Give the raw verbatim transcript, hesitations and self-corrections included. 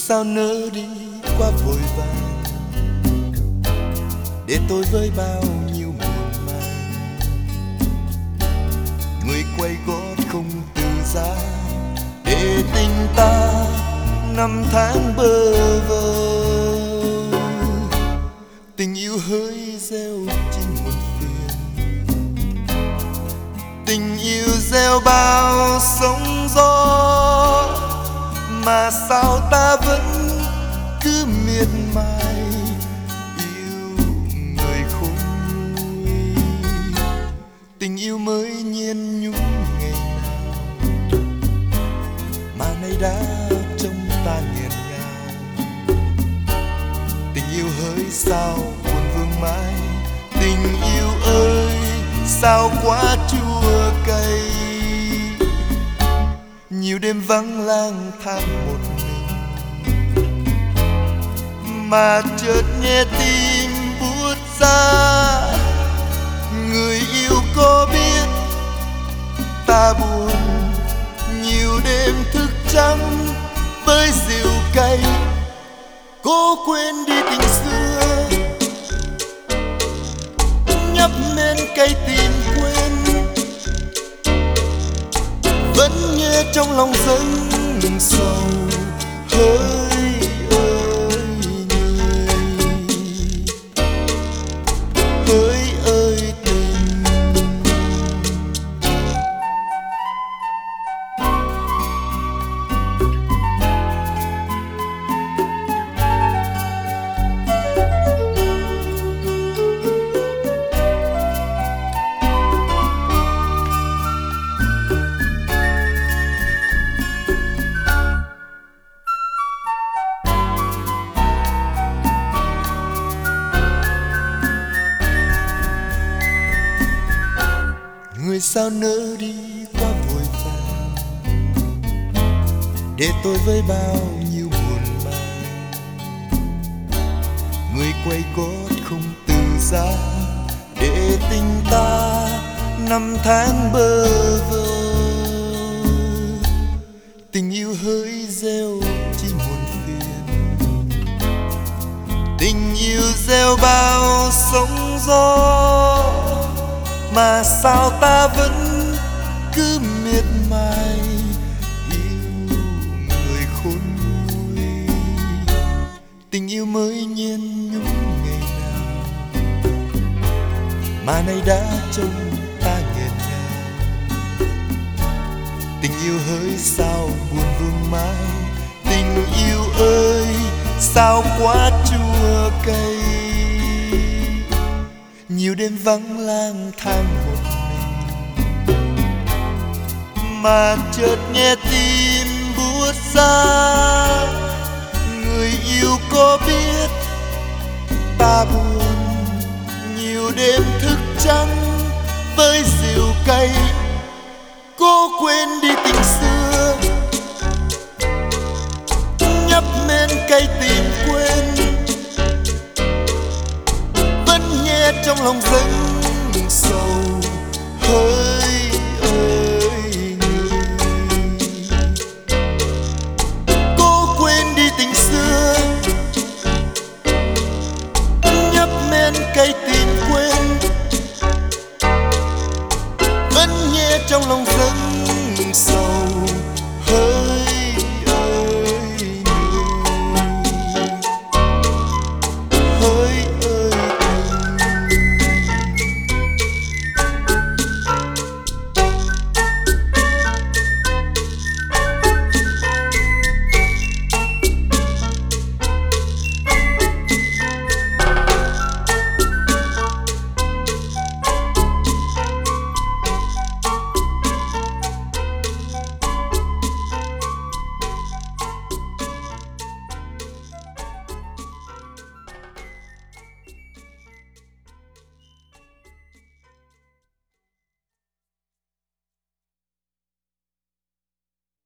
sao nỡ đi quá vội vàng, để tôi với bao nhiêu muộn màng. Người quay gót không từ giá, để tình ta năm tháng bơ vơ. Tình yêu hỡi gieo chỉ muộn phiền, tình yêu gieo bao sóng gió, mà sao ta vẫn cứ miệt mài yêu người khôn nguôi. Tình yêu mới nhiên nhung ngày nào, mà nay đã trong ta nghẹn ngào. Tình yêu hỡi sao buồn vương mãi, tình yêu ơi sao quá chua cay. Nhiều đêm vắng lang thang một mình, mà chợt nghe tim buốt ra. Người yêu có biết ta buồn, nhiều đêm thức trắng với rượu cay. Cố quên đi tình xưa, nhấp men cay tìm quên, vẫn nghe trong lòng dâng sầu. Hỡi ơi người, hỡi ơi tình. Người sao nỡ đi quá vội vàng, để tôi với bao nhiêu buồn màng. Người quay gót không từ giá, để tình ta năm tháng bơ vơ. Tình yêu hỡi gieo chỉ muộn phiền, tình yêu gieo bao sóng gió, mà sao ta vẫn cứ miệt mài yêu người khôn nguôi. Tình yêu mới nhiên nhung ngày nào, mà nay đã trông ta nghẹn ngào. Tình yêu hỡi sao buồn vương mãi, tình yêu ơi sao quá chua cay. Nhiều đêm vắng lang thang một mình, mà chợt nghe tim buốt ra. Người yêu có biết ta buồn, nhiều đêm thức trắng với rượu cay. Cố quên đi tình xưa, nhấp men cay tìm quên, trong lòng dâng sầu. Hỡi ơi người, cố quên đi tình xưa, nhấp men cay